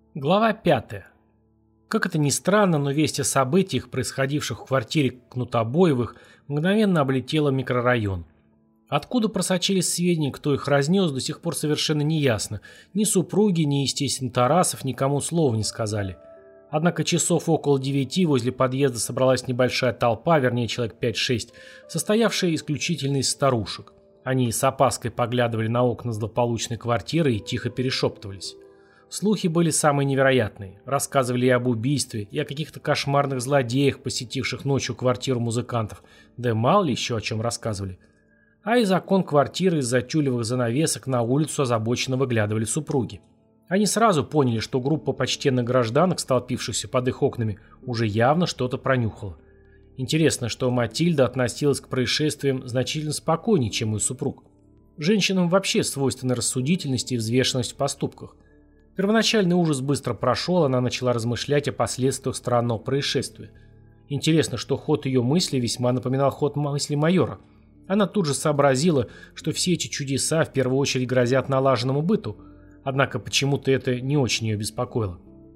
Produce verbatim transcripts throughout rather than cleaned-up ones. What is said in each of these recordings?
Глава пятая. Как это ни странно, но весть о событиях, происходивших в квартире Кнутобоевых, мгновенно облетела микрорайон. Откуда просочились сведения, кто их разнес, до сих пор совершенно не ясно. Ни супруги, ни, естественно, Тарасов никому слова не сказали. Однако часов около девяти возле подъезда собралась небольшая толпа, вернее человек пять-шесть, состоявшая исключительно из старушек. Они с опаской поглядывали на окна злополучной квартиры и тихо перешептывались. Слухи были самые невероятные. Рассказывали и об убийстве, и о каких-то кошмарных злодеях, посетивших ночью квартиру музыкантов. Да мало ли еще о чем рассказывали. А из окон квартиры из-за тюлевых занавесок на улицу озабоченно выглядывали супруги. Они сразу поняли, что группа почтенных гражданок, столпившихся под их окнами, уже явно что-то пронюхала. Интересно, что Матильда относилась к происшествиям значительно спокойнее, чем ее супруг. Женщинам вообще свойственна рассудительность и взвешенность в поступках. Первоначальный ужас быстро прошел, она начала размышлять о последствиях странного происшествия. Интересно, что ход ее мысли весьма напоминал ход мысли майора. Она тут же сообразила, что все эти чудеса в первую очередь грозят налаженному быту, однако почему-то это не очень ее беспокоило.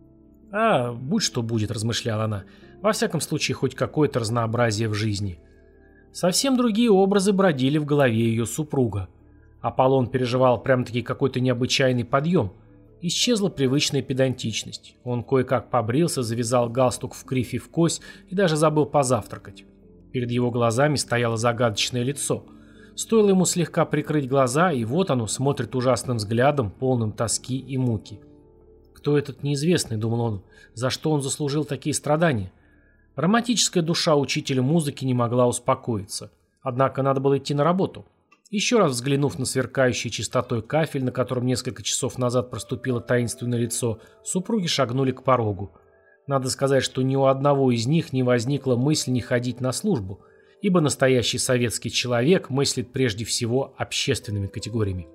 «А, будь что будет», — размышляла она, — «во всяком случае хоть какое-то разнообразие в жизни». Совсем другие образы бродили в голове ее супруга. Аполлон переживал прям-таки какой-то необычайный подъем. Исчезла привычная педантичность. Он кое-как побрился, завязал галстук в кривь и в кость и даже забыл позавтракать. Перед его глазами стояло загадочное лицо. Стоило ему слегка прикрыть глаза, и вот оно смотрит ужасным взглядом, полным тоски и муки. «Кто этот неизвестный?» — думал он. «За что он заслужил такие страдания?» Романтическая душа учителя музыки не могла успокоиться. Однако надо было идти на работу. Еще раз взглянув на сверкающий чистотой кафель, на котором несколько часов назад проступило таинственное лицо, супруги шагнули к порогу. Надо сказать, что ни у одного из них не возникла мысль не ходить на службу, ибо настоящий советский человек мыслит прежде всего общественными категориями.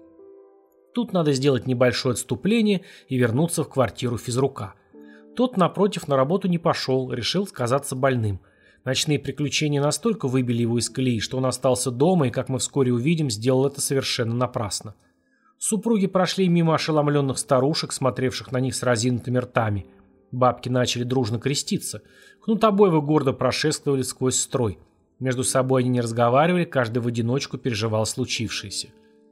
Тут надо сделать небольшое отступление и вернуться в квартиру физрука. Тот, напротив, на работу не пошел, решил сказаться больным. Ночные приключения настолько выбили его из колеи, что он остался дома и, как мы вскоре увидим, сделал это совершенно напрасно. Супруги прошли мимо ошеломленных старушек, смотревших на них с разинутыми ртами. Бабки начали дружно креститься. Кнутобоевы гордо прошествовали сквозь строй. Между собой они не разговаривали, каждый в одиночку переживал случившееся.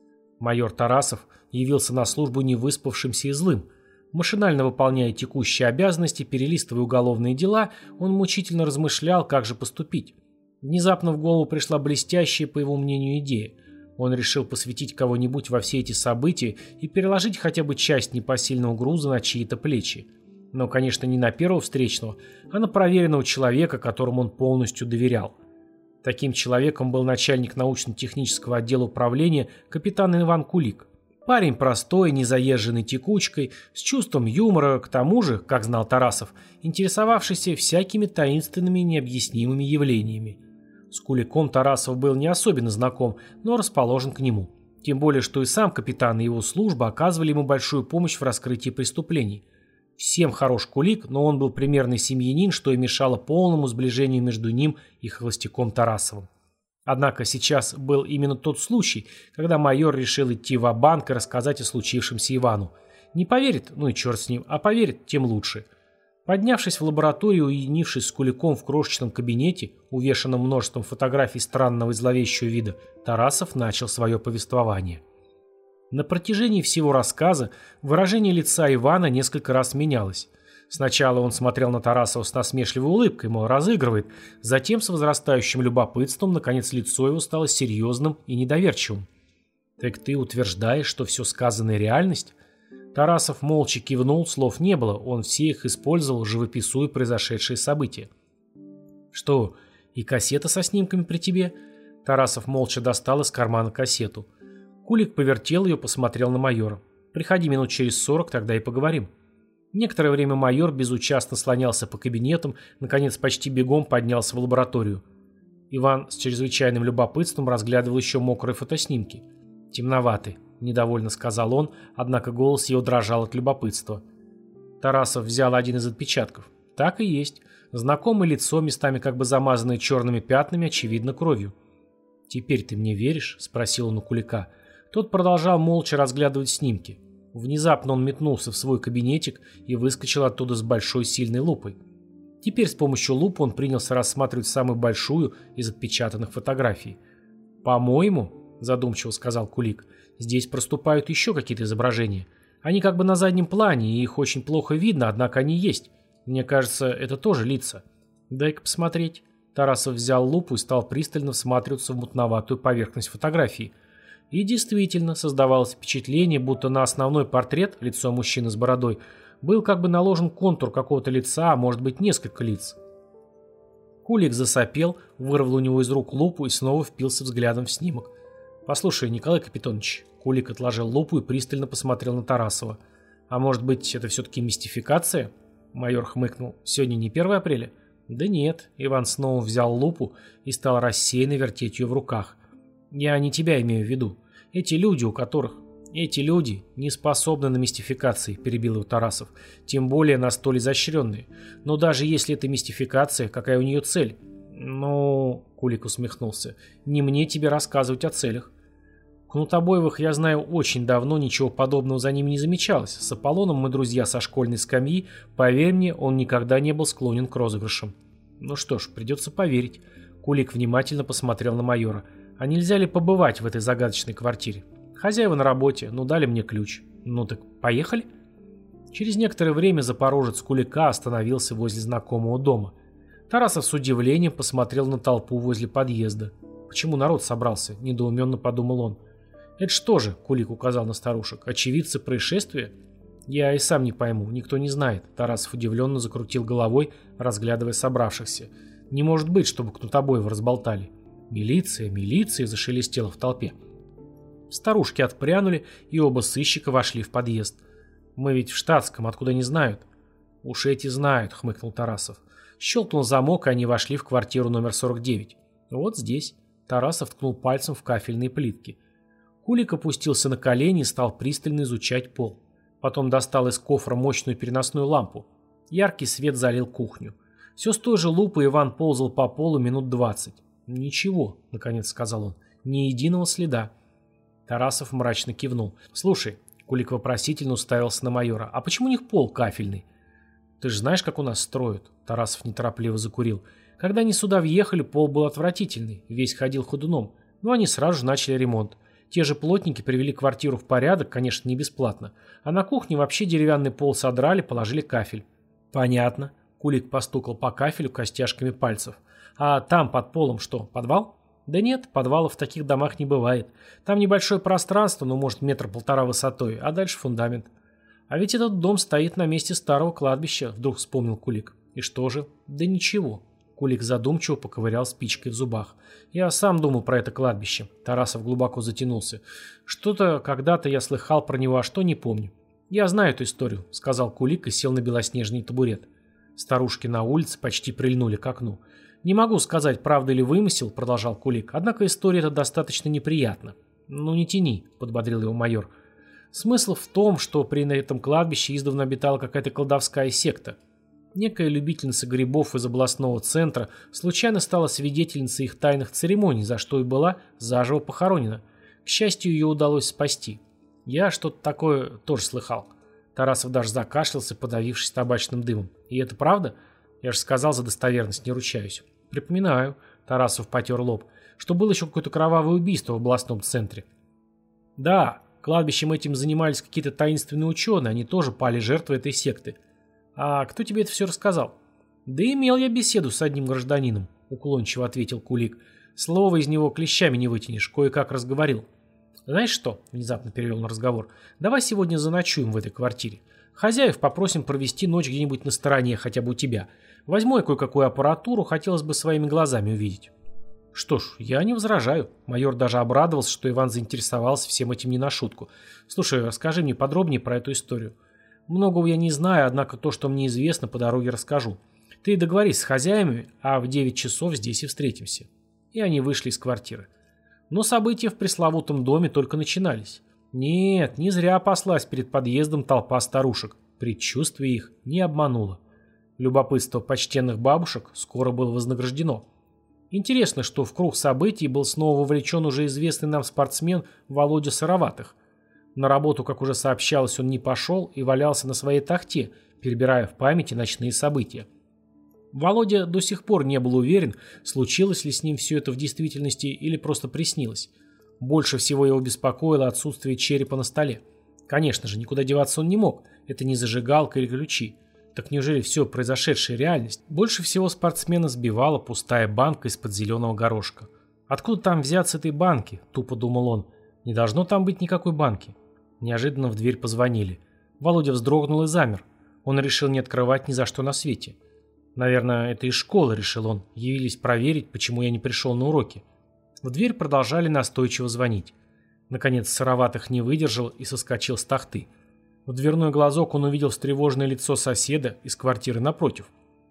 Майор Тарасов явился на службу невыспавшимся и злым. Машинально выполняя текущие обязанности, перелистывая уголовные дела, он мучительно размышлял, как же поступить. Внезапно в голову пришла блестящая, по его мнению, идея. Он решил посвятить кого-нибудь во все эти события и переложить хотя бы часть непосильного груза на чьи-то плечи. Но, конечно, не на первого встречного, а на проверенного человека, которому он полностью доверял. Таким человеком был начальник научно-технического отдела управления капитан Иван Кулик. Парень простой, незаезженный текучкой, с чувством юмора, к тому же, как знал Тарасов, интересовавшийся всякими таинственными и необъяснимыми явлениями. С Куликом Тарасов был не особенно знаком, но расположен к нему. Тем более, что и сам капитан и его служба оказывали ему большую помощь в раскрытии преступлений. Всем хорош Кулик, но он был примерный семьянин, что и мешало полному сближению между ним и холостяком Тарасовым. Однако сейчас был именно тот случай, когда майор решил идти ва-банк и рассказать о случившемся Ивану. Не поверит, ну и черт с ним, а поверит, тем лучше. Поднявшись в лабораторию и уединившись с Куликом в крошечном кабинете, увешанном множеством фотографий странного и зловещего вида, Тарасов начал свое повествование. На протяжении всего рассказа выражение лица Ивана несколько раз менялось. Сначала он смотрел на Тарасова с насмешливой улыбкой, мол, разыгрывает, затем с возрастающим любопытством, наконец, лицо его стало серьезным и недоверчивым. «Так ты утверждаешь, что все сказанное реальность?» Тарасов молча кивнул, слов не было, он все их использовал, живописуя произошедшие события. «Что, и кассета со снимками при тебе?» Тарасов молча достал из кармана кассету. Кулик повертел ее, посмотрел на майора. «Приходи минут через сорок, тогда и поговорим». Некоторое время майор безучастно слонялся по кабинетам, наконец почти бегом поднялся в лабораторию. Иван с чрезвычайным любопытством разглядывал еще мокрые фотоснимки. «Темноваты», — недовольно сказал он, однако голос его дрожал от любопытства. Тарасов взял один из отпечатков. Так и есть. Знакомое лицо, местами как бы замазанное черными пятнами, очевидно кровью. «Теперь ты мне веришь?» — спросил он у Кулика. Тот продолжал молча разглядывать снимки. Внезапно он метнулся в свой кабинетик и выскочил оттуда с большой сильной лупой. Теперь с помощью лупы он принялся рассматривать самую большую из отпечатанных фотографий. «По-моему, — задумчиво сказал Кулик, — здесь проступают еще какие-то изображения. Они как бы на заднем плане, и их очень плохо видно, однако они есть. Мне кажется, это тоже лица. Дай-ка посмотреть». Тарасов взял лупу и стал пристально всматриваться в мутноватую поверхность фотографии. И действительно создавалось впечатление, будто на основной портрет, лицо мужчины с бородой, был как бы наложен контур какого-то лица, а может быть несколько лиц. Кулик засопел, вырвал у него из рук лупу и снова впился взглядом в снимок. «Послушай, Николай Капитонович», — Кулик отложил лупу и пристально посмотрел на Тарасова. «А может быть, это все-таки мистификация?» Майор хмыкнул. «Сегодня не первое апреля?» «Да нет». Иван снова взял лупу и стал рассеянно вертеть ее в руках. «Я не тебя имею в виду. Эти люди, у которых...» «Эти люди не способны на мистификации», — перебил его Тарасов, «тем более на столь изощренные. Но даже если это мистификация, какая у нее цель?» «Ну...» — Кулик усмехнулся. «Не мне тебе рассказывать о целях. Кнутобоевых я знаю очень давно, ничего подобного за ними не замечалось. С Аполлоном мы друзья со школьной скамьи. Поверь мне, он никогда не был склонен к розыгрышам». «Ну что ж, придется поверить». Кулик внимательно посмотрел на майора. «А нельзя ли побывать в этой загадочной квартире? Хозяева на работе, ну дали мне ключ. Ну так поехали?» Через некоторое время запорожец Кулика остановился возле знакомого дома. Тарасов с удивлением посмотрел на толпу возле подъезда. «Почему народ собрался?» – недоуменно подумал он. «Это что же?» – Кулик указал на старушек. «Очевидцы происшествия?» «Я и сам не пойму, никто не знает». Тарасов удивленно закрутил головой, разглядывая собравшихся. «Не может быть, чтобы Кнутобоева разболтали». «Милиция, милиция!» – зашелестело в толпе. Старушки отпрянули, и оба сыщика вошли в подъезд. «Мы ведь в штатском, откуда не знают?» «Уж эти знают», — хмыкнул Тарасов. Щелкнул замок, и они вошли в квартиру номер сорок девять. «Вот здесь». Тарасов ткнул пальцем в кафельные плитки. Кулик опустился на колени и стал пристально изучать пол. Потом достал из кофра мощную переносную лампу. Яркий свет залил кухню. Все с той же лупой Иван ползал по полу минут двадцать. «Ничего», — наконец сказал он, — «ни единого следа». Тарасов мрачно кивнул. «Слушай», — Кулик вопросительно уставился на майора, «а почему у них пол кафельный?» «Ты же знаешь, как у нас строят?» Тарасов неторопливо закурил. «Когда они сюда въехали, пол был отвратительный, весь ходил ходуном. Но они сразу же начали ремонт. Те же плотники привели квартиру в порядок, конечно, не бесплатно. А на кухне вообще деревянный пол содрали, положили кафель». «Понятно», — Кулик постукал по кафелю костяшками пальцев. «А там под полом что, подвал?» «Да нет, подвалов в таких домах не бывает. Там небольшое пространство, ну, может, метр-полтора высотой, а дальше фундамент». «А ведь этот дом стоит на месте старого кладбища», — вдруг вспомнил Кулик. «И что же?» «Да ничего». Кулик задумчиво поковырял спичкой в зубах. «Я сам думал про это кладбище». Тарасов глубоко затянулся. «Что-то когда-то я слыхал про него, а что не помню». «Я знаю эту историю», — сказал Кулик и сел на белоснежный табурет. Старушки на улице почти прильнули к окну. «Не могу сказать, правда или вымысел», — продолжал Кулик, «однако история эта достаточно неприятна». «Ну не тяни», — подбодрил его майор. «Смысл в том, что при этом кладбище издавна обитала какая-то колдовская секта. Некая любительница грибов из областного центра случайно стала свидетельницей их тайных церемоний, за что и была заживо похоронена. К счастью, ее удалось спасти. Я что-то такое тоже слыхал». Тарасов даже закашлялся, подавившись табачным дымом. «И это правда? Я же сказал, за достоверность не ручаюсь». «Припоминаю», — Тарасов потер лоб, «что было еще какое-то кровавое убийство в областном центре». «Да, кладбищем этим занимались какие-то таинственные ученые, они тоже пали жертвой этой секты». «А кто тебе это все рассказал?» «Да имел я беседу с одним гражданином», — уклончиво ответил Кулик. «Слово из него клещами не вытянешь, кое-как разговорил». «Знаешь что?» — внезапно перевел на разговор. «Давай сегодня заночуем в этой квартире. Хозяев попросим провести ночь где-нибудь на стороне, хотя бы у тебя. Возьму я кое-какую аппаратуру, хотелось бы своими глазами увидеть». «Что ж, я не возражаю». Майор даже обрадовался, что Иван заинтересовался всем этим не на шутку. «Слушай, расскажи мне подробнее про эту историю». «Многого я не знаю, однако то, что мне известно, по дороге расскажу. Ты договорись с хозяевами, а в девять часов здесь и встретимся». И они вышли из квартиры. Но события в пресловутом доме только начинались. Нет, не зря паслась перед подъездом толпа старушек. Предчувствие их не обмануло. Любопытство почтенных бабушек скоро было вознаграждено. Интересно, что в круг событий был снова вовлечен уже известный нам спортсмен Володя Сыроватых. На работу, как уже сообщалось, он не пошел и валялся на своей тахте, перебирая в памяти ночные события. Володя до сих пор не был уверен, случилось ли с ним все это в действительности или просто приснилось. Больше всего его беспокоило отсутствие черепа на столе. Конечно же, никуда деваться он не мог, это не зажигалка или ключи. Так неужели все произошедшее реальность? Больше всего спортсмена сбивала пустая банка из-под зеленого горошка. Откуда там взяться этой банки? Тупо думал он. Не должно там быть никакой банки. Неожиданно в дверь позвонили. Володя вздрогнул и замер. Он решил не открывать ни за что на свете. Наверное, это из школы, решил он. Явились проверить, почему я не пришел на уроки. В дверь продолжали настойчиво звонить. Наконец Сыроватых не выдержал и соскочил с тахты. В дверной глазок он увидел встревоженное лицо соседа из квартиры напротив.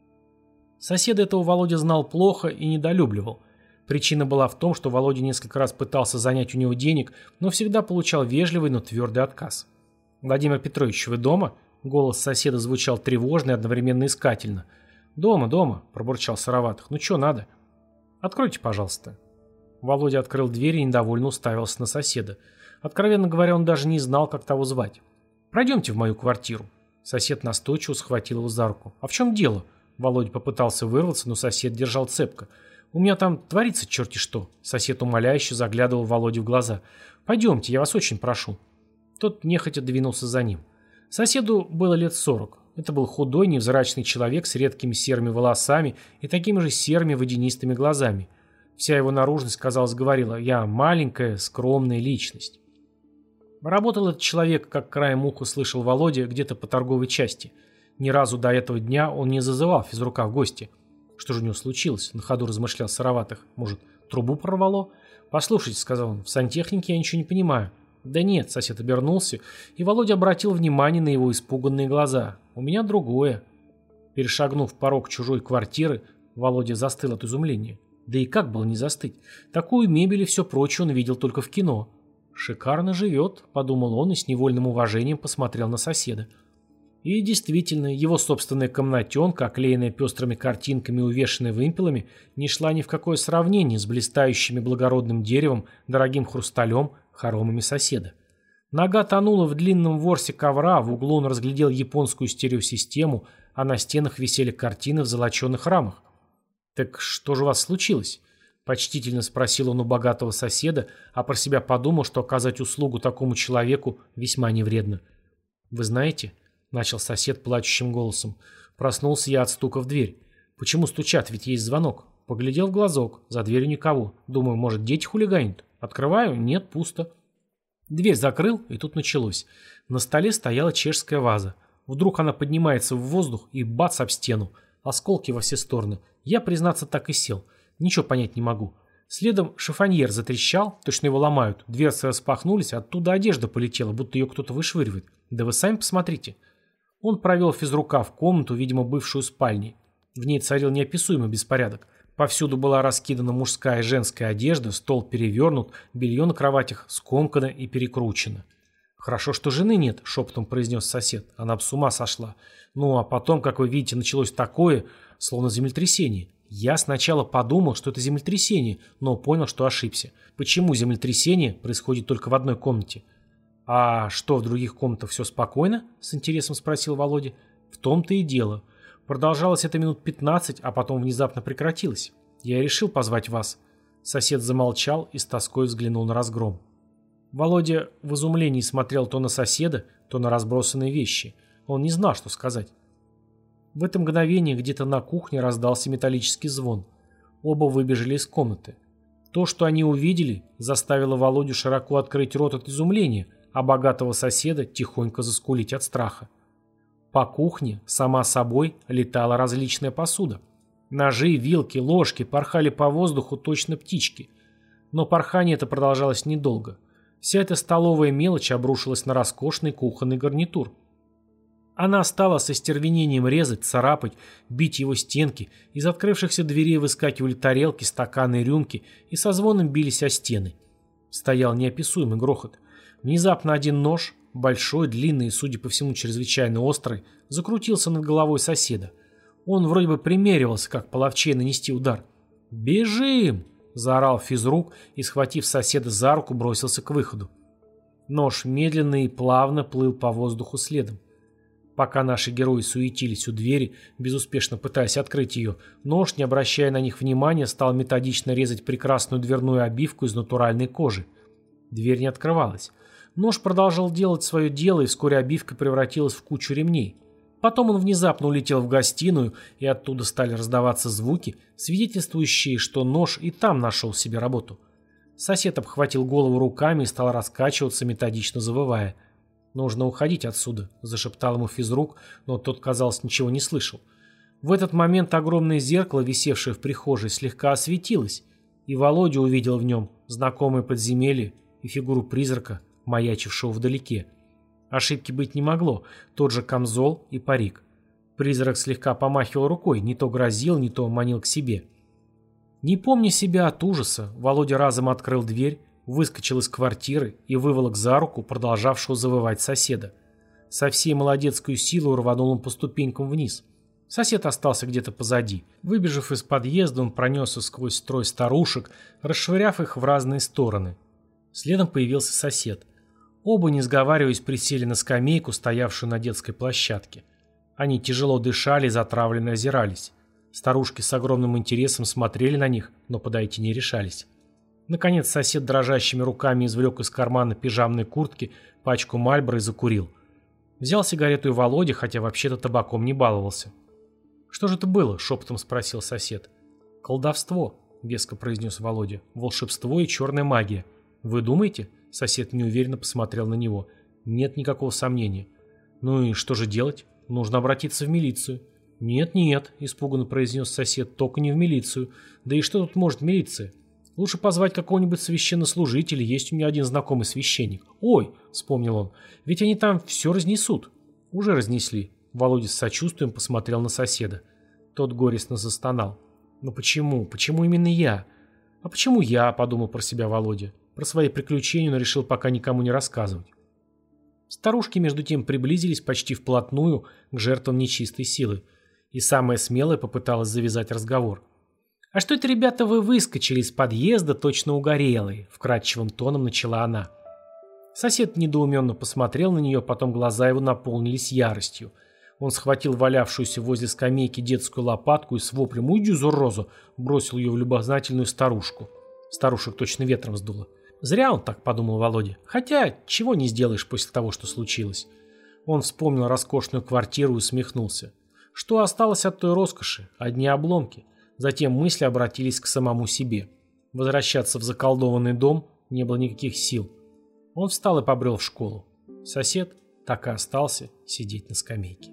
Соседа этого Володя знал плохо и недолюбливал. Причина была в том, что Володя несколько раз пытался занять у него денег, но всегда получал вежливый, но твердый отказ. «Владимир Петрович, вы дома?» Голос соседа звучал тревожно и одновременно искательно. «Дома, дома», – пробурчал Сыроватых. «Ну что надо?» «Откройте, пожалуйста». Володя открыл дверь и недовольно уставился на соседа. Откровенно говоря, он даже не знал, как того звать. «Пройдемте в мою квартиру». Сосед настойчиво схватил его за руку. «А в чем дело?» Володя попытался вырваться, но сосед держал цепко. «У меня там творится черти что». Сосед умоляюще заглядывал Володе в глаза. «Пойдемте, я вас очень прошу». Тот нехотя двинулся за ним. Соседу было лет сорок. Это был худой, невзрачный человек с редкими серыми волосами и такими же серыми водянистыми глазами. Вся его наружность, казалось, говорила: «Я маленькая, скромная личность». Работал этот человек, как краем уха слышал Володя, где-то по торговой части. Ни разу до этого дня он не зазывал физрука в гости. Что же у него случилось? На ходу размышлял Сыроватых. Может, трубу прорвало? «Послушайте», — сказал он, — «в сантехнике я ничего не понимаю». «Да нет», — сосед обернулся, и Володя обратил внимание на его испуганные глаза. «У меня другое». Перешагнув порог чужой квартиры, Володя застыл от изумления. Да и как было не застыть? Такую мебель и все прочее он видел только в кино. «Шикарно живет», — подумал он и с невольным уважением посмотрел на соседа. И действительно, его собственная комнатенка, оклеенная пестрыми картинками и увешанная вымпелами, не шла ни в какое сравнение с блистающими благородным деревом, дорогим хрусталем, хоромами соседа. Нога тонула в длинном ворсе ковра, в углу он разглядел японскую стереосистему, а на стенах висели картины в золоченых рамах. «Так что же у вас случилось?» — почтительно спросил он у богатого соседа, а про себя подумал, что оказать услугу такому человеку весьма невредно. «Вы знаете...» — начал сосед плачущим голосом. «Проснулся я от стука в дверь. Почему стучат? Ведь есть звонок. Поглядел в глазок. За дверью никого. Думаю, может, дети хулиганят. Открываю. Нет, пусто». Дверь закрыл, и тут началось. На столе стояла чешская ваза. Вдруг она поднимается в воздух и бац об стену. Осколки во все стороны. Я, признаться, так и сел. Ничего понять не могу. Следом шифоньер затрещал, точно его ломают. Дверцы распахнулись, оттуда одежда полетела, будто ее кто-то вышвыривает. Да вы сами посмотрите. Он провел физрука в комнату, видимо, бывшую спальней. В ней царил неописуемый беспорядок. Повсюду была раскидана мужская и женская одежда, стол перевернут, белье на кроватях скомкано и перекручено. «Хорошо, что жены нет», — шепотом произнес сосед. «Она б с ума сошла. Ну, а потом, как вы видите, началось такое, словно землетрясение. Я сначала подумал, что это землетрясение, но понял, что ошибся. Почему землетрясение происходит только в одной комнате?» «А что, в других комнатах все спокойно?» — с интересом спросил Володя. «В том-то и дело. Продолжалось это минут пятнадцать, а потом внезапно прекратилось. Я решил позвать вас». Сосед замолчал и с тоской взглянул на разгром. Володя в изумлении смотрел то на соседа, то на разбросанные вещи. Он не знал, что сказать. В это мгновение где-то на кухне раздался металлический звон. Оба выбежали из комнаты. То, что они увидели, заставило Володю широко открыть рот от изумления, а богатого соседа тихонько заскулить от страха. По кухне, сама собой, летала различная посуда. Ножи, вилки, ложки порхали по воздуху точно птички. Но порхание это продолжалось недолго. Вся эта столовая мелочь обрушилась на роскошный кухонный гарнитур. Она стала со стервенением резать, царапать, бить его стенки, из открывшихся дверей выскакивали тарелки, стаканы и рюмки и со звоном бились о стены. Стоял неописуемый грохот. Внезапно один нож, большой, длинный и, судя по всему, чрезвычайно острый, закрутился над головой соседа. Он вроде бы примеривался, как половчей нанести удар. «Бежим!» – заорал физрук и, схватив соседа за руку, бросился к выходу. Нож медленно и плавно плыл по воздуху следом. Пока наши герои суетились у двери, безуспешно пытаясь открыть ее, нож, не обращая на них внимания, стал методично резать прекрасную дверную обивку из натуральной кожи. Дверь не открывалась. Нож продолжал делать свое дело, и вскоре обивка превратилась в кучу ремней. Потом он внезапно улетел в гостиную, и оттуда стали раздаваться звуки, свидетельствующие, что нож и там нашел себе работу. Сосед обхватил голову руками и стал раскачиваться, методично завывая. «Нужно уходить отсюда», – зашептал ему физрук, но тот, казалось, ничего не слышал. В этот момент огромное зеркало, висевшее в прихожей, слегка осветилось, и Володя увидел в нем знакомое подземелье и фигуру призрака, маячившего вдалеке. Ошибки быть не могло, тот же камзол и парик. Призрак слегка помахивал рукой, не то грозил, не то манил к себе. Не помня себя от ужаса, Володя разом открыл дверь, выскочил из квартиры и выволок за руку продолжавшего завывать соседа. Со всей молодецкой силой рванул он по ступенькам вниз. Сосед остался где-то позади. Выбежав из подъезда, он пронесся сквозь строй старушек, расшвыряв их в разные стороны. Следом появился сосед. Оба, не сговариваясь, присели на скамейку, стоявшую на детской площадке. Они тяжело дышали и затравленно озирались. Старушки с огромным интересом смотрели на них, но подойти не решались. Наконец сосед дрожащими руками извлек из кармана пижамной куртки пачку Мальборо и закурил. Взял сигарету и Володя, хотя вообще-то табаком не баловался. «Что же это было?» – шепотом спросил сосед. «Колдовство», – веско произнес Володя. «Волшебство и черная магия. Вы думаете?» – сосед неуверенно посмотрел на него. «Нет никакого сомнения». «Ну и что же делать? Нужно обратиться в милицию». «Нет-нет», – испуганно произнес сосед, – «только не в милицию. Да и что тут может милиция? Лучше позвать какого-нибудь священнослужителя, есть у меня один знакомый священник». «Ой», — вспомнил он, — «ведь они там все разнесут». «Уже разнесли». Володя с сочувствием посмотрел на соседа. Тот горестно застонал. «Но почему? Почему именно я?» «А почему я?» — подумал про себя Володя. Про свои приключения он решил пока никому не рассказывать. Старушки между тем приблизились почти вплотную к жертвам нечистой силы. И самая смелая попыталась завязать разговор. «А что это, ребята, вы выскочили из подъезда, точно угорелые?» — вкрадчивым тоном начала она. Сосед недоуменно посмотрел на нее, потом глаза его наполнились яростью. Он схватил валявшуюся возле скамейки детскую лопатку и с воплем «Уйди, зараза!» бросил ее в любознательную старушку. Старушек точно ветром сдуло. Зря он так подумал Володя. Хотя, чего не сделаешь после того, что случилось. Он вспомнил роскошную квартиру и усмехнулся. Что осталось от той роскоши? Одни обломки. Затем мысли обратились к самому себе. Возвращаться в заколдованный дом не было никаких сил. Он встал и побрел в школу. Сосед так и остался сидеть на скамейке.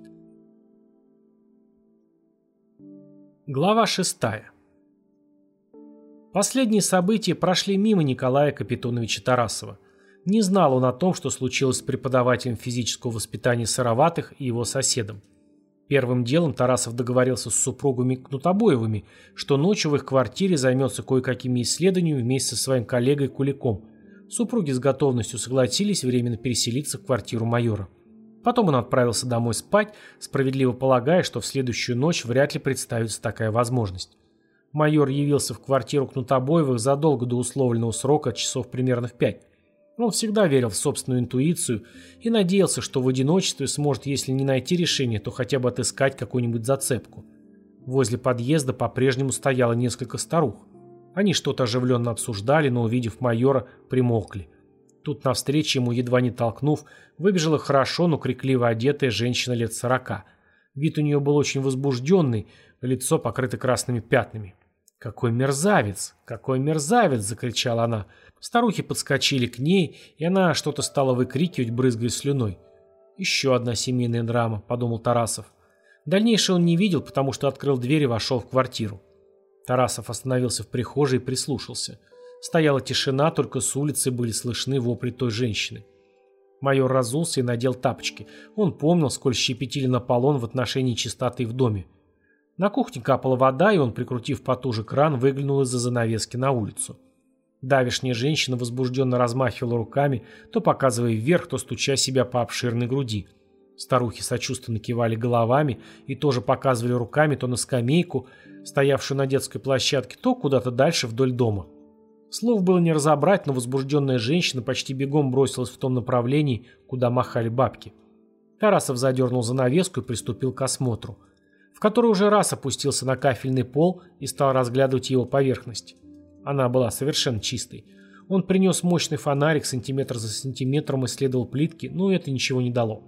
Глава шестая. Последние события прошли мимо Николая Капитоновича Тарасова. Не знал он о том, что случилось с преподавателем физического воспитания Сыроватых и его соседом. Первым делом Тарасов договорился с супругами Кнутобоевыми, что ночью в их квартире займется кое-какими исследованиями вместе со своим коллегой Куликом. Супруги с готовностью согласились временно переселиться в квартиру майора. Потом он отправился домой спать, справедливо полагая, что в следующую ночь вряд ли представится такая возможность. Майор явился в квартиру Кнутобоевых задолго до условленного срока, часов примерно в пять. Он всегда верил в собственную интуицию и надеялся, что в одиночестве сможет, если не найти решение, то хотя бы отыскать какую-нибудь зацепку. Возле подъезда по-прежнему стояло несколько старух. Они что-то оживленно обсуждали, но, увидев майора, примолкли. Тут навстречу ему, едва не толкнув, выбежала хорошо, но крикливо одетая женщина лет сорока. Вид у нее был очень возбужденный, лицо покрыто красными пятнами. «Какой мерзавец! Какой мерзавец!» – закричала она. Старухи подскочили к ней, и она что-то стала выкрикивать, брызгая слюной. «Еще одна семейная драма», – подумал Тарасов. Дальнейшее он не видел, потому что открыл дверь и вошел в квартиру. Тарасов остановился в прихожей и прислушался. Стояла тишина, только с улицы были слышны вопли той женщины. Майор разулся и надел тапочки. Он помнил, сколь щепетилен Аполлон в отношении чистоты в доме. На кухне капала вода, и он, прикрутив потуже кран, выглянул из-за занавески на улицу. Давешняя женщина возбужденно размахивала руками, то показывая вверх, то стуча себя по обширной груди. Старухи сочувственно кивали головами и тоже показывали руками то на скамейку, стоявшую на детской площадке, то куда-то дальше вдоль дома. Слов было не разобрать, но возбужденная женщина почти бегом бросилась в том направлении, куда махали бабки. Тарасов задернул занавеску и приступил к осмотру, в который уже раз опустился на кафельный пол и стал разглядывать его поверхность. Она была совершенно чистой. Он принес мощный фонарик, сантиметр за сантиметром исследовал плитки, но это ничего не дало.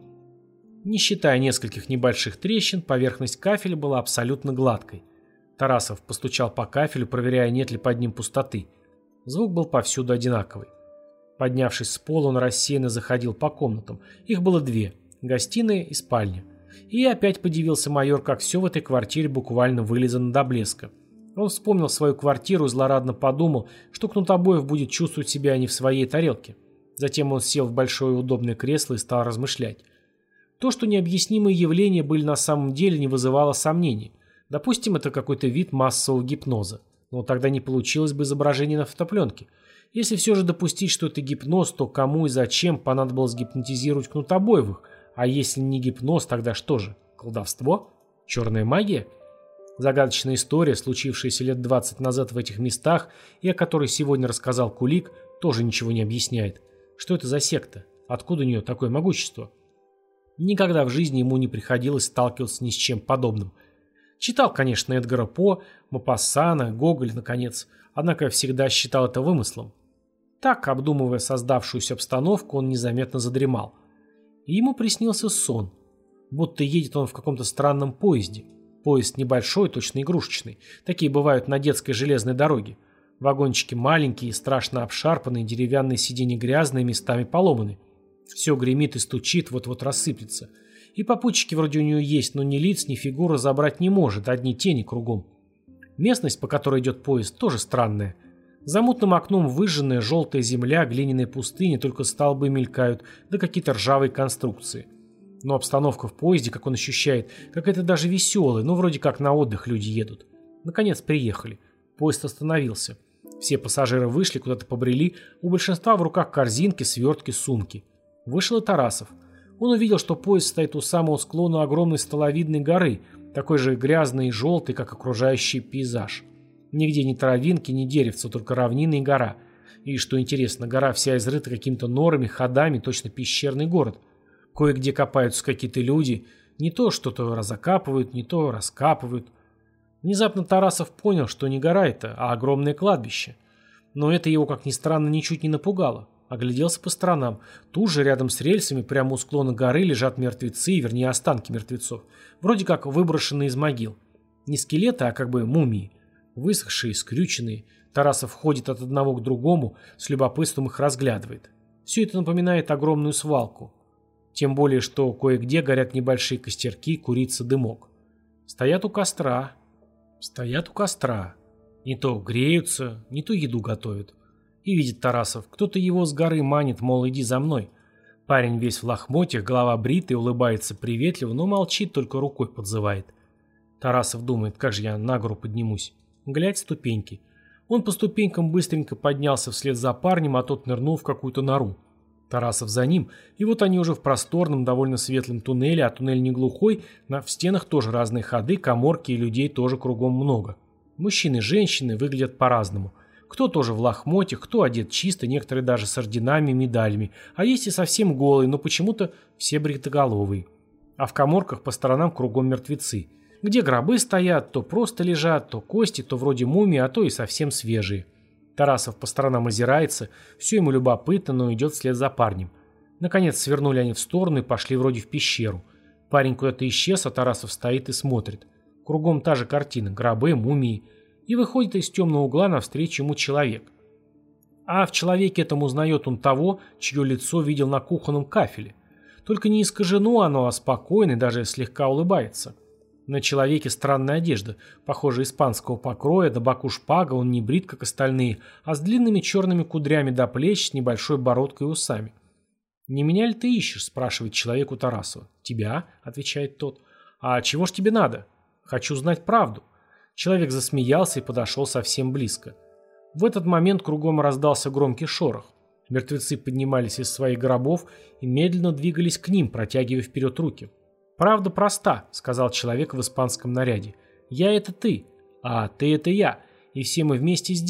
Не считая нескольких небольших трещин, поверхность кафеля была абсолютно гладкой. Тарасов постучал по кафелю, проверяя, нет ли под ним пустоты. Звук был повсюду одинаковый. Поднявшись с пола, он рассеянно заходил по комнатам. Их было две – гостиная и спальня. И опять подивился майор, как все в этой квартире буквально вылизано до блеска. Он вспомнил свою квартиру и злорадно подумал, что Кнутобоев будет чувствовать себя не в своей тарелке. Затем он сел в большое удобное кресло и стал размышлять. То, что необъяснимые явления были на самом деле, не вызывало сомнений. Допустим, это какой-то вид массового гипноза. Но тогда не получилось бы изображение на фотопленке. Если все же допустить, что это гипноз, то кому и зачем понадобилось гипнотизировать Кнутобоевых? А если не гипноз, тогда что же? Колдовство? Черная магия? Загадочная история, случившаяся лет двадцать назад в этих местах и о которой сегодня рассказал Кулик, тоже ничего не объясняет. Что это за секта? Откуда у нее такое могущество? Никогда в жизни ему не приходилось сталкиваться ни с чем подобным. Читал, конечно, Эдгара По, Мопассана, Гоголь, наконец, однако всегда считал это вымыслом. Так, обдумывая создавшуюся обстановку, он незаметно задремал. И ему приснился сон, будто едет он в каком-то странном поезде. Поезд небольшой, точно игрушечный. Такие бывают на детской железной дороге. Вагончики маленькие, страшно обшарпанные, деревянные сиденья грязные, местами поломаны. Все гремит и стучит, вот-вот рассыплется. И попутчики вроде у нее есть, но ни лиц, ни фигур разобрать не может, одни тени кругом. Местность, по которой идет поезд, тоже странная. За мутным окном выжженная желтая земля, глиняные пустыни, только столбы мелькают, да какие-то ржавые конструкции. Но обстановка в поезде, как он ощущает, какая-то даже веселая, ну вроде как на отдых люди едут. Наконец приехали. Поезд остановился. Все пассажиры вышли, куда-то побрели, у большинства в руках корзинки, свертки, сумки. Вышел и Тарасов. Он увидел, что поезд стоит у самого склона огромной столовидной горы, такой же грязный и желтый, как окружающий пейзаж. Нигде ни травинки, ни деревца, только равнина и гора. И, что интересно, гора вся изрыта какими-то норами, ходами, точно пещерный город. Кое-где копаются какие-то люди, не то что-то закапывают, не то раскапывают. Внезапно Тарасов понял, что не гора это, а огромное кладбище. Но это его, как ни странно, ничуть не напугало. Огляделся по сторонам. Тут же, рядом с рельсами, прямо у склона горы, лежат мертвецы, вернее, останки мертвецов. Вроде как выброшенные из могил. Не скелеты, а как бы мумии. Высохшие, скрюченные. Тарасов ходит от одного к другому, с любопытством их разглядывает. Все это напоминает огромную свалку. Тем более, что кое-где горят небольшие костерки, курится дымок. Стоят у костра. Стоят у костра. Не то греются, не то еду готовят. И видит Тарасов, кто-то его с горы манит, мол, иди за мной. Парень весь в лохмотьях, голова бритая, улыбается приветливо, но молчит, только рукой подзывает. Тарасов думает, как же я на гору поднимусь. Глядь, ступеньки. Он по ступенькам быстренько поднялся вслед за парнем, а тот нырнул в какую-то нору. Тарасов за ним, и вот они уже в просторном, довольно светлом туннеле, а туннель не глухой, на, в стенах тоже разные ходы, каморки и людей тоже кругом много. Мужчины и женщины выглядят по-разному. Кто тоже в лохмотьях, кто одет чисто, некоторые даже с орденами и медалями, а есть и совсем голые, но почему-то все бритоголовые. А в каморках по сторонам кругом мертвецы. Где гробы стоят, то просто лежат, то кости, то вроде мумии, а то и совсем свежие. Тарасов по сторонам озирается, все ему любопытно, но идет вслед за парнем. Наконец свернули они в сторону и пошли вроде в пещеру. Парень куда-то исчез, а Тарасов стоит и смотрит. Кругом та же картина, гробы, мумии. И выходит из темного угла навстречу ему человек. А в человеке этом узнает он того, чье лицо видел на кухонном кафеле. Только не искажено оно, а спокойно, даже слегка улыбается. На человеке странная одежда, похоже, испанского покроя, до боку шпага, он не брит, как остальные, а с длинными черными кудрями до плеч, с небольшой бородкой и усами. «Не меня ли ты ищешь?» – спрашивает человек у Тарасова. «Тебя?» – отвечает тот. «А чего ж тебе надо?» «Хочу знать правду». Человек засмеялся и подошел совсем близко. В этот момент кругом раздался громкий шорох. Мертвецы поднимались из своих гробов и медленно двигались к ним, протягивая вперед руки. «Правда проста», — сказал человек в испанском наряде. «Я — это ты, а ты — это я, и все мы вместе здесь.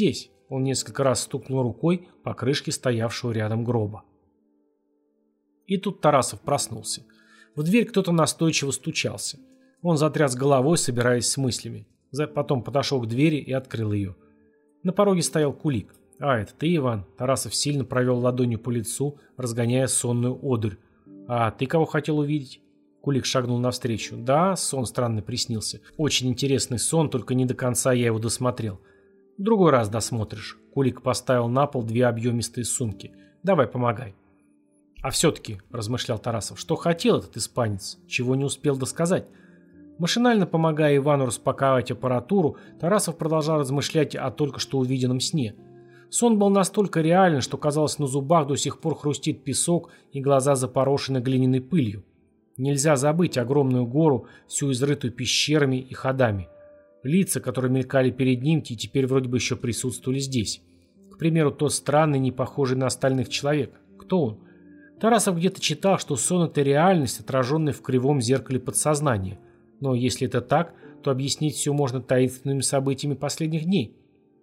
Он несколько раз стукнул рукой по крышке стоявшего рядом гроба. И тут Тарасов проснулся. В дверь кто-то настойчиво стучался. Он затряс головой, собираясь с мыслями. Потом подошел к двери и открыл ее. На пороге стоял Кулик. «А, это ты, Иван?» Тарасов сильно провел ладонью по лицу, разгоняя сонную одурь. «А ты кого хотел увидеть?» Кулик шагнул навстречу. «Да, сон странный приснился. Очень интересный сон, только не до конца я его досмотрел. В другой раз досмотришь». Кулик поставил на пол две объемистые сумки. «Давай, помогай». «А все-таки», — размышлял Тарасов, — «что хотел этот испанец? Чего не успел досказать?» Машинально помогая Ивану распаковать аппаратуру, Тарасов продолжал размышлять о только что увиденном сне. Сон был настолько реален, что, казалось, на зубах до сих пор хрустит песок и глаза запорошены глиняной пылью. Нельзя забыть огромную гору, всю изрытую пещерами и ходами. Лица, которые мелькали перед ним, и теперь вроде бы еще присутствовали здесь. К примеру, тот странный, не похожий на остальных человек. Кто он? Тарасов где-то читал, что сон – это реальность, отраженная в кривом зеркале подсознания. Но если это так, то объяснить все можно таинственными событиями последних дней.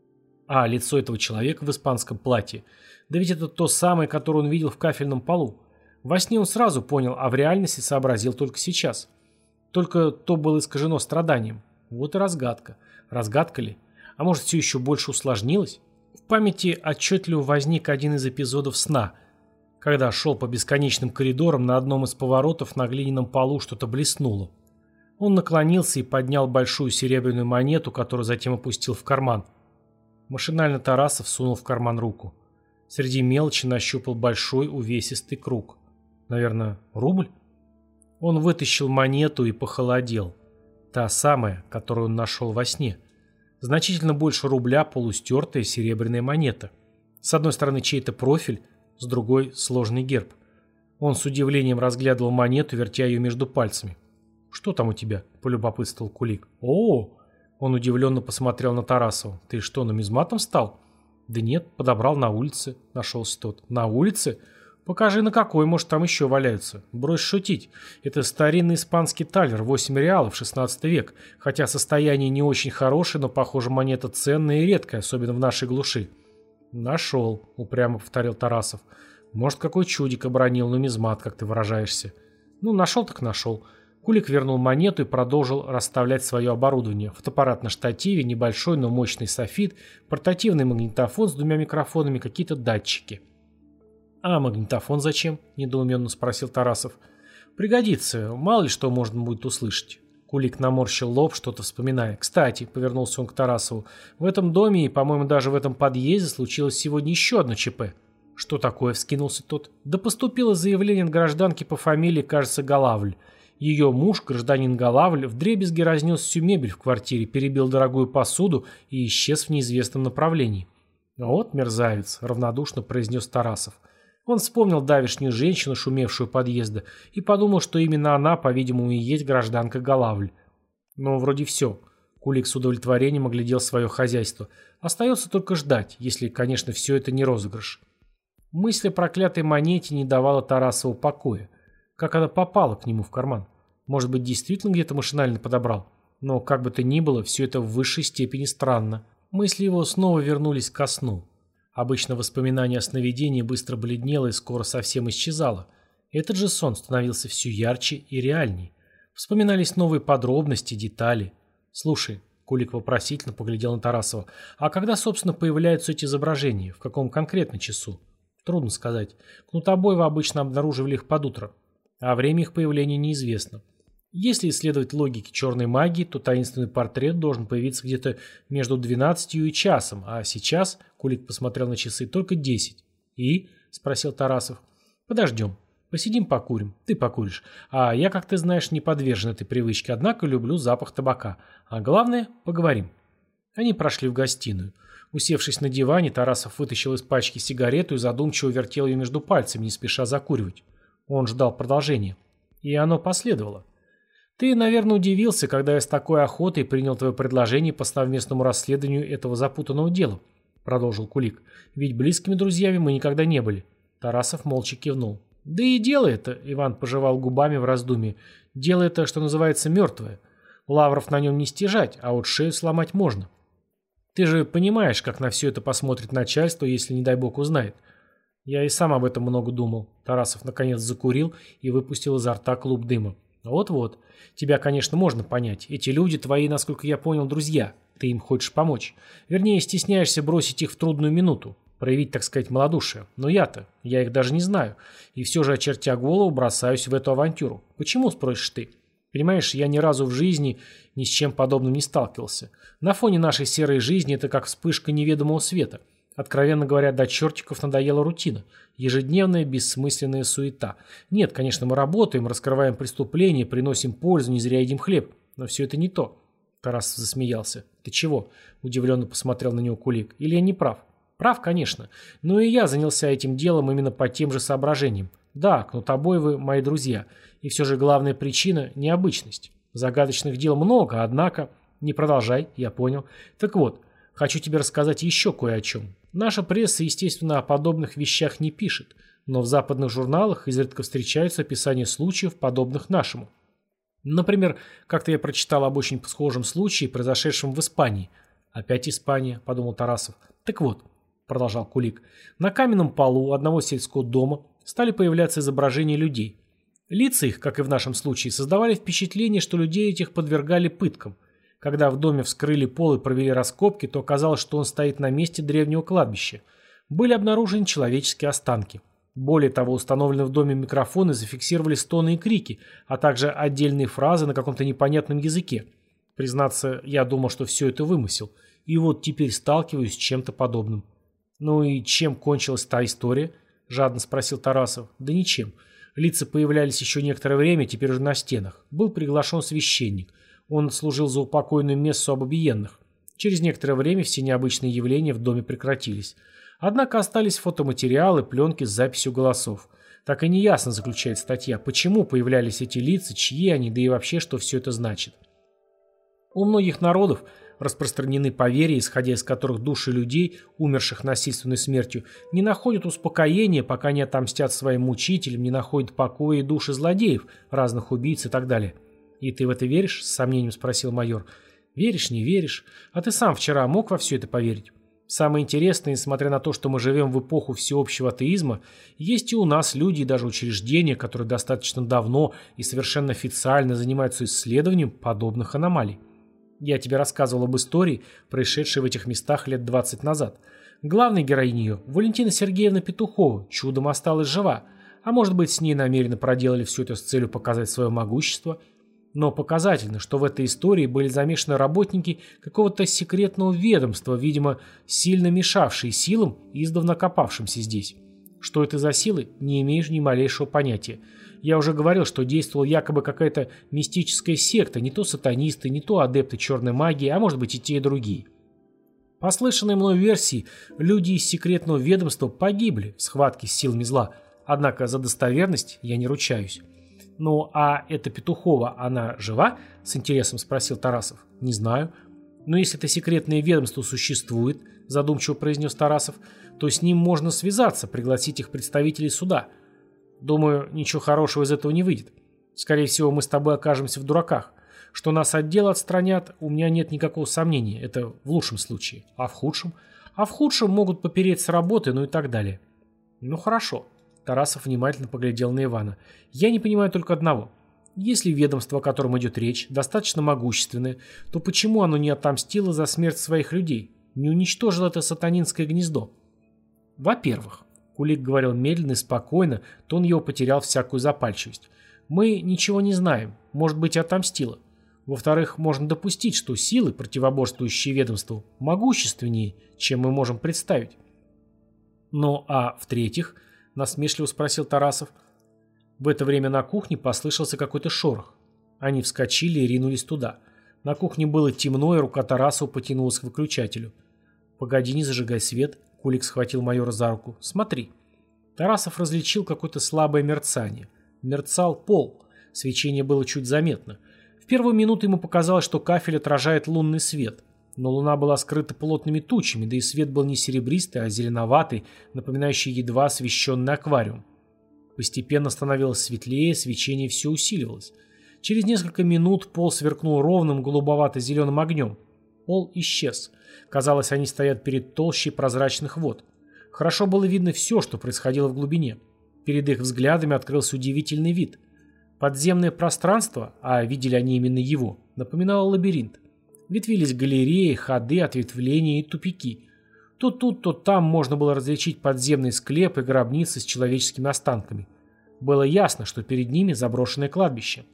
А лицо этого человека в испанском платье. Да ведь это то самое, которое он видел в кафельном полу. Во сне он сразу понял, а в реальности сообразил только сейчас. Только то было искажено страданием. Вот и разгадка. Разгадка ли? А может, все еще больше усложнилось? В памяти отчетливо возник один из эпизодов сна. Когда шел по бесконечным коридорам, на одном из поворотов на глиняном полу что-то блеснуло. Он наклонился и поднял большую серебряную монету, которую затем опустил в карман. Машинально Тарасов сунул в карман руку. Среди мелочи нащупал большой увесистый круг. Наверное, рубль? Он вытащил монету и похолодел. Та самая, которую он нашел во сне. Значительно больше рубля полустертая серебряная монета. С одной стороны чей-то профиль, с другой сложный герб. Он с удивлением разглядывал монету, вертя ее между пальцами. «Что там у тебя?» – полюбопытствовал Кулик. «О!» – он удивленно посмотрел на Тарасова. «Ты что, нумизматом стал?» «Да нет, подобрал на улице», – нашелся тот. «На улице? Покажи, на какой, может, там еще валяются. Брось шутить. Это старинный испанский талер, восемь реалов, шестнадцатый век. Хотя состояние не очень хорошее, но, похоже, монета ценная и редкая, особенно в нашей глуши». «Нашел», – упрямо повторил Тарасов. «Может, какой чудик обронил, нумизмат, как ты выражаешься». «Ну, нашел так нашел». Кулик вернул монету и продолжил расставлять свое оборудование. Фотоаппарат на штативе, небольшой, но мощный софит, портативный магнитофон с двумя микрофонами, какие-то датчики. «А магнитофон зачем?» – недоуменно спросил Тарасов. «Пригодится, мало ли что можно будет услышать». Кулик наморщил лоб, что-то вспоминая. «Кстати», – повернулся он к Тарасову, – «в этом доме и, по-моему, даже в этом подъезде случилось сегодня еще одно ЧП». «Что такое?» – вскинулся тот. «Да поступило заявление от гражданки по фамилии, кажется, Галавль. Ее муж, гражданин Галавль, вдребезги разнес всю мебель в квартире, перебил дорогую посуду и исчез в неизвестном направлении». «Вот мерзавец», – равнодушно произнес Тарасов. Он вспомнил давешнюю женщину, шумевшую у подъезда, и подумал, что именно она, по-видимому, и есть гражданка Галавль. Но вроде все. Кулик с удовлетворением оглядел свое хозяйство. Остается только ждать, если, конечно, все это не розыгрыш. Мысль о проклятой монете не давала Тарасову покоя. Как она попала к нему в карман? Может быть, действительно где-то машинально подобрал? Но, как бы то ни было, все это в высшей степени странно. Мысли его снова вернулись ко сну. Обычно воспоминание о сновидении быстро бледнело и скоро совсем исчезало. Этот же сон становился все ярче и реальней. Вспоминались новые подробности, детали. «Слушай», — Кулик вопросительно поглядел на Тарасова, «а когда, собственно, появляются эти изображения? В каком конкретно часу?» «Трудно сказать. Кнутобоева обычно обнаруживали их под утро. А время их появления неизвестно. Если исследовать логике черной магии, то таинственный портрет должен появиться где-то между двенадцатью и часом, а сейчас, Кулик посмотрел на часы, только десять. «И?» – спросил Тарасов. «Подождем. Посидим покурим. Ты покуришь. А я, как ты знаешь, не подвержен этой привычке, однако люблю запах табака. А главное – поговорим». Они прошли в гостиную. Усевшись на диване, Тарасов вытащил из пачки сигарету и задумчиво вертел ее между пальцами, не спеша закуривать. Он ждал продолжения. И оно последовало. «Ты, наверное, удивился, когда я с такой охотой принял твое предложение по совместному расследованию этого запутанного дела», — продолжил Кулик. «Ведь близкими друзьями мы никогда не были». Тарасов молча кивнул. «Да и дело это», — Иван пожевал губами в раздумье, — «дело это, что называется, мертвое. Лавров на нем не стяжать, а вот шею сломать можно». Ты же понимаешь, как на все это посмотрит начальство, если, не дай бог, узнает. Я и сам об этом много думал. Тарасов наконец закурил и выпустил изо рта клуб дыма. Вот-вот. Тебя, конечно, можно понять. Эти люди твои, насколько я понял, друзья. Ты им хочешь помочь. Вернее, стесняешься бросить их в трудную минуту. Проявить, так сказать, малодушие. Но я-то, я их даже не знаю. И все же, очертя голову, бросаюсь в эту авантюру. Почему, спросишь ты? Понимаешь, я ни разу в жизни ни с чем подобным не сталкивался. На фоне нашей серой жизни это как вспышка неведомого света. Откровенно говоря, до чертиков надоела рутина. Ежедневная бессмысленная суета. Нет, конечно, мы работаем, раскрываем преступления, приносим пользу, не зря едим хлеб. Но все это не то. Тарасов засмеялся. Ты чего? Удивленно посмотрел на него Кулик. Или я не прав? Прав, конечно. Но и я занялся этим делом именно по тем же соображениям. Да, Кнутобоевы мои друзья. И все же главная причина – необычность. Загадочных дел много, однако… Не продолжай, я понял. Так вот, хочу тебе рассказать еще кое о чем. Наша пресса, естественно, о подобных вещах не пишет, но в западных журналах изредка встречаются описания случаев, подобных нашему. Например, как-то я прочитал об очень схожем случае, произошедшем в Испании. «Опять Испания», – подумал Тарасов. «Так вот», – продолжал Кулик, – «на каменном полу одного сельского дома стали появляться изображения людей. Лица их, как и в нашем случае, создавали впечатление, что людей этих подвергали пыткам. Когда в доме вскрыли пол и провели раскопки, то оказалось, что он стоит на месте древнего кладбища. Были обнаружены человеческие останки. Более того, установленные в доме микрофоны зафиксировали стоны и крики, а также отдельные фразы на каком-то непонятном языке. Признаться, я думал, что все это вымысел. И вот теперь сталкиваюсь с чем-то подобным». «Ну и чем кончилась та история?» – жадно спросил Тарасов. «Да ничем. Лица появлялись еще некоторое время, теперь уже на стенах. Был приглашен священник. Он служил за упокойную мессу об убиенных. Через некоторое время все необычные явления в доме прекратились. Однако остались фотоматериалы, пленки с записью голосов. Так и неясно, заключает статья, почему появлялись эти лица, чьи они, да и вообще, что все это значит. У многих народов распространены поверья, исходя из которых души людей, умерших насильственной смертью, не находят успокоения, пока не отомстят своим мучителям, не находят покоя и души злодеев, разных убийц и так далее. «И ты в это веришь?» – с сомнением спросил майор. «Веришь, не веришь? А ты сам вчера мог во все это поверить? Самое интересное, несмотря на то, что мы живем в эпоху всеобщего атеизма, есть и у нас люди и даже учреждения, которые достаточно давно и совершенно официально занимаются исследованием подобных аномалий. Я тебе рассказывал об истории, происшедшей в этих местах лет двадцать назад. Главной героиней ее, Валентина Сергеевна Петухова, чудом осталась жива, а может быть, с ней намеренно проделали все это с целью показать свое могущество. Но показательно, что в этой истории были замешаны работники какого-то секретного ведомства, видимо, сильно мешавшие силам, издавна копавшимся здесь. Что это за силы, не имеешь ни малейшего понятия. Я уже говорил, что действовала якобы какая-то мистическая секта, не то сатанисты, не то адепты черной магии, а может быть и те, и другие. По слышанной мной версии, люди из секретного ведомства погибли в схватке с силами зла, однако за достоверность я не ручаюсь. «Ну, а эта Петухова, она жива?» – с интересом спросил Тарасов. «Не знаю. Но если это секретное ведомство существует, – задумчиво произнес Тарасов, – то с ним можно связаться, пригласить их представителей суда. Думаю, ничего хорошего из этого не выйдет. Скорее всего, мы с тобой окажемся в дураках. Что нас от дела отстранят, у меня нет никакого сомнения. Это в лучшем случае. А в худшем? А в худшем могут попереть с работы, ну и так далее». «Ну хорошо». Тарасов внимательно поглядел на Ивана. «Я не понимаю только одного. Если ведомство, о котором идет речь, достаточно могущественное, то почему оно не отомстило за смерть своих людей? Не уничтожило это сатанинское гнездо?» «Во-первых», — Кулик говорил медленно и спокойно, тон его потерял всякую запальчивость, «мы ничего не знаем, может быть, и отомстило. Во-вторых, можно допустить, что силы, противоборствующие ведомству, могущественнее, чем мы можем представить. Ну, а в-третьих, — насмешливо спросил Тарасов. В это время на кухне послышался какой-то шорох. Они вскочили и ринулись туда. На кухне было темно, и рука Тарасова потянулась к выключателю. «Погоди, не зажигай свет», — Кулик схватил майора за руку. «Смотри». Тарасов различил какое-то слабое мерцание. Мерцал пол. Свечение было чуть заметно. В первую минуту ему показалось, что кафель отражает лунный свет. Но луна была скрыта плотными тучами, да и свет был не серебристый, а зеленоватый, напоминающий едва освещенный аквариум. Постепенно становилось светлее, свечение все усиливалось. Через несколько минут пол сверкнул ровным голубовато-зеленым огнем. Пол исчез. Казалось, они стоят перед толщей прозрачных вод. Хорошо было видно все, что происходило в глубине. Перед их взглядами открылся удивительный вид. Подземное пространство, а видели они именно его, напоминало лабиринт. Ветвились галереи, ходы, ответвления и тупики. То тут, то там можно было различить подземные склепы и гробницы с человеческими останками. Было ясно, что перед ними заброшенное кладбище.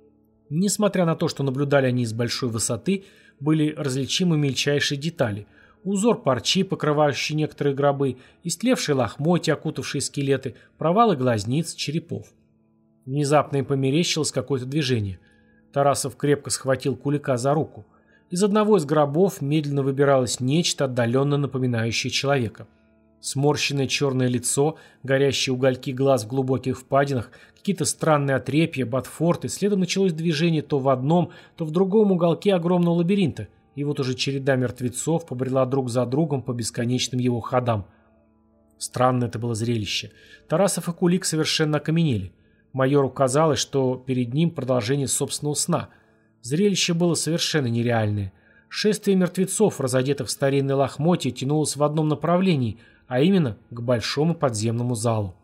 Несмотря на то, что наблюдали они с большой высоты, были различимы мельчайшие детали. Узор парчи, покрывающий некоторые гробы, истлевшие лохмотья, окутавшие скелеты, провалы глазниц, черепов. Внезапно им померещилось какое-то движение. Тарасов крепко схватил Кулика за руку. Из одного из гробов медленно выбиралось нечто, отдаленно напоминающее человека. Сморщенное черное лицо, горящие угольки глаз в глубоких впадинах, какие-то странные отрепья, ботфорты. Следом началось движение то в одном, то в другом уголке огромного лабиринта. И вот уже череда мертвецов побрела друг за другом по бесконечным его ходам. Странное это было зрелище. Тарасов и Кулик совершенно окаменели. Майору казалось, что перед ним продолжение собственного сна. Зрелище было совершенно нереальное. Шествие мертвецов, разодетых в старинные лохмотья, тянулось в одном направлении, а именно к большому подземному залу.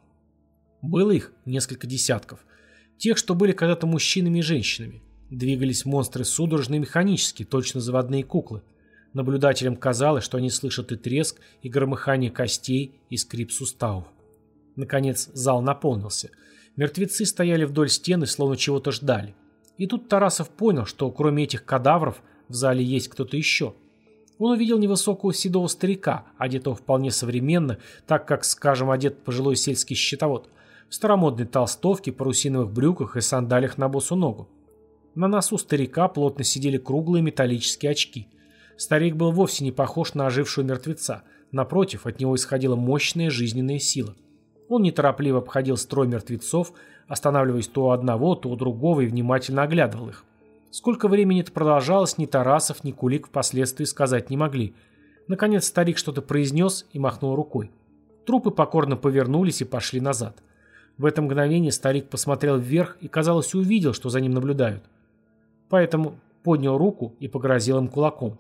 Было их несколько десятков. Тех, что были когда-то мужчинами и женщинами. Двигались монстры судорожно и механически, точно заводные куклы. Наблюдателям казалось, что они слышат и треск, и громыхание костей, и скрип суставов. Наконец зал наполнился. Мертвецы стояли вдоль стены, словно чего-то ждали. И тут Тарасов понял, что кроме этих кадавров в зале есть кто-то еще. Он увидел невысокого седого старика, одетого вполне современно, так как, скажем, одет пожилой сельский счетовод, в старомодной толстовке, парусиновых брюках и сандалиях на босу ногу. На носу старика плотно сидели круглые металлические очки. Старик был вовсе не похож на ожившего мертвеца. Напротив, от него исходила мощная жизненная сила. Он неторопливо обходил строй мертвецов, останавливаясь то у одного, то у другого и внимательно оглядывал их. Сколько времени это продолжалось, ни Тарасов, ни Кулик впоследствии сказать не могли. Наконец старик что-то произнес и махнул рукой. Трупы покорно повернулись и пошли назад. В это мгновение старик посмотрел вверх и, казалось, увидел, что за ним наблюдают. Поэтому поднял руку и погрозил им кулаком.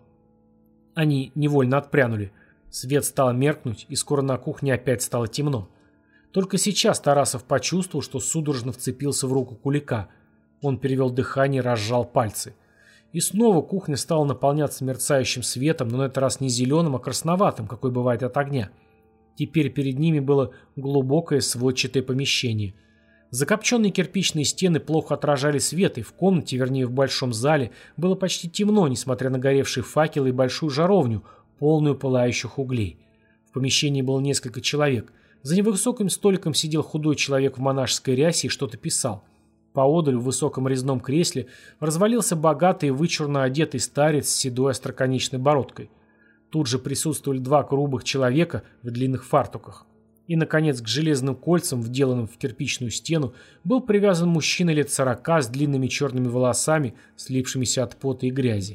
Они невольно отпрянули. Свет стал меркнуть, и скоро на кухне опять стало темно. Только сейчас Тарасов почувствовал, что судорожно вцепился в руку Кулика. Он перевел дыхание и разжал пальцы. И снова кухня стала наполняться мерцающим светом, но на этот раз не зеленым, а красноватым, какой бывает от огня. Теперь перед ними было глубокое сводчатое помещение. Закопченные кирпичные стены плохо отражали свет, и в комнате, вернее в большом зале, было почти темно, несмотря на горевшие факелы и большую жаровню, полную пылающих углей. В помещении было несколько человек. За невысоким столиком сидел худой человек в монашеской рясе и что-то писал. Поодаль в высоком резном кресле развалился богатый и вычурно одетый старец с седой остроконечной бородкой. Тут же присутствовали два грубых человека в длинных фартуках. И, наконец, к железным кольцам, вделанным в кирпичную стену, был привязан мужчина лет сорока с длинными черными волосами, слипшимися от пота и грязи.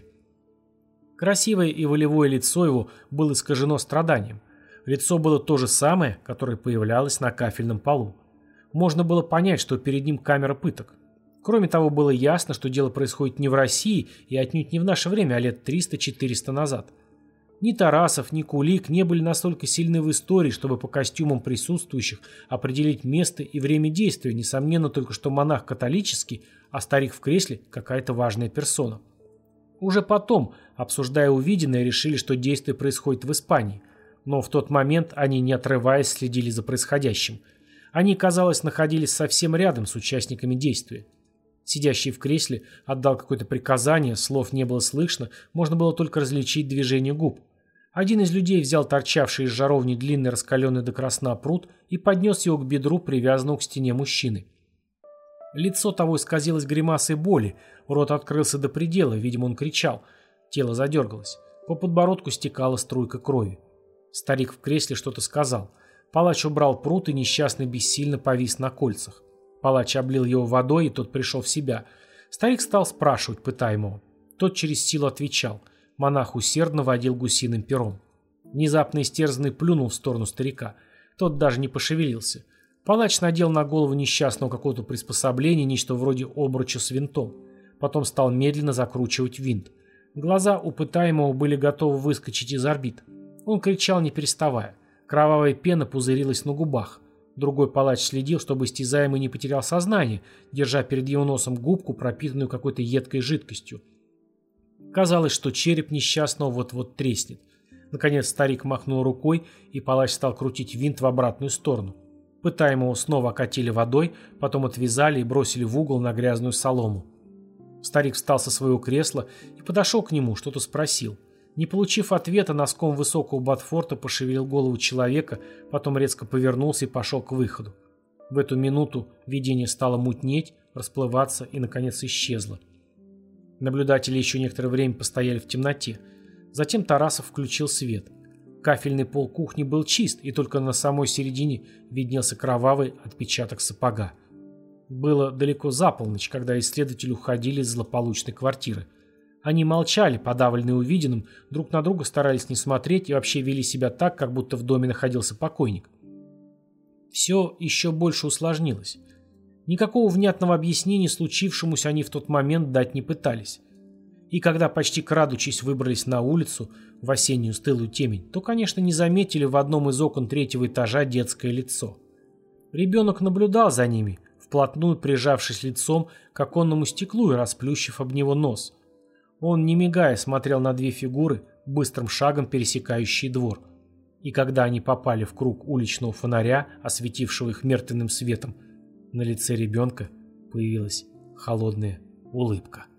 Красивое и волевое лицо его было искажено страданием. Лицо было то же самое, которое появлялось на кафельном полу. Можно было понять, что перед ним камера пыток. Кроме того, было ясно, что дело происходит не в России и отнюдь не в наше время, а лет триста-четыреста назад. Ни Тарасов, ни Кулик не были настолько сильны в истории, чтобы по костюмам присутствующих определить место и время действия, несомненно, только что монах католический, а старик в кресле – какая-то важная персона. Уже потом, обсуждая увиденное, решили, что действие происходит в Испании. Но в тот момент они, не отрываясь, следили за происходящим. Они, казалось, находились совсем рядом с участниками действия. Сидящий в кресле отдал какое-то приказание, слов не было слышно, можно было только различить движение губ. Один из людей взял торчавший из жаровни длинный раскаленный до красна прут и поднес его к бедру, привязанному к стене мужчины. Лицо того исказилось гримасой боли, рот открылся до предела, видимо, он кричал. Тело задергалось. По подбородку стекала струйка крови. Старик в кресле что-то сказал. Палач убрал прут, и несчастный бессильно повис на кольцах. Палач облил его водой, и тот пришел в себя. Старик стал спрашивать пытаемого. Тот через силу отвечал. Монах усердно водил гусиным пером. Внезапно истерзанный плюнул в сторону старика. Тот даже не пошевелился. Палач надел на голову несчастного какого-то приспособления, нечто вроде обруча с винтом. Потом стал медленно закручивать винт. Глаза у пытаемого были готовы выскочить из орбит. Он кричал, не переставая. Кровавая пена пузырилась на губах. Другой палач следил, чтобы истязаемый не потерял сознание, держа перед его носом губку, пропитанную какой-то едкой жидкостью. Казалось, что череп несчастного вот-вот треснет. Наконец старик махнул рукой, и палач стал крутить винт в обратную сторону. Пытаемого снова окатили водой, потом отвязали и бросили в угол на грязную солому. Старик встал со своего кресла и подошел к нему, что-то спросил. Не получив ответа, носком высокого ботфорта пошевелил голову человека, потом резко повернулся и пошел к выходу. В эту минуту видение стало мутнеть, расплываться и, наконец, исчезло. Наблюдатели еще некоторое время постояли в темноте. Затем Тарасов включил свет. Кафельный пол кухни был чист, и только на самой середине виднелся кровавый отпечаток сапога. Было далеко за полночь, когда исследователи уходили из злополучной квартиры. Они молчали, подавленные увиденным, друг на друга старались не смотреть и вообще вели себя так, как будто в доме находился покойник. Все еще больше усложнилось. Никакого внятного объяснения случившемуся они в тот момент дать не пытались. И когда почти крадучись выбрались на улицу, в осеннюю стылую темень, то, конечно, не заметили в одном из окон третьего этажа детское лицо. Ребенок наблюдал за ними, вплотную прижавшись лицом к оконному стеклу и расплющив об него нос. Он, не мигая, смотрел на две фигуры, быстрым шагом пересекающие двор. И когда они попали в круг уличного фонаря, осветившего их мертвенным светом, на лице ребенка появилась холодная улыбка.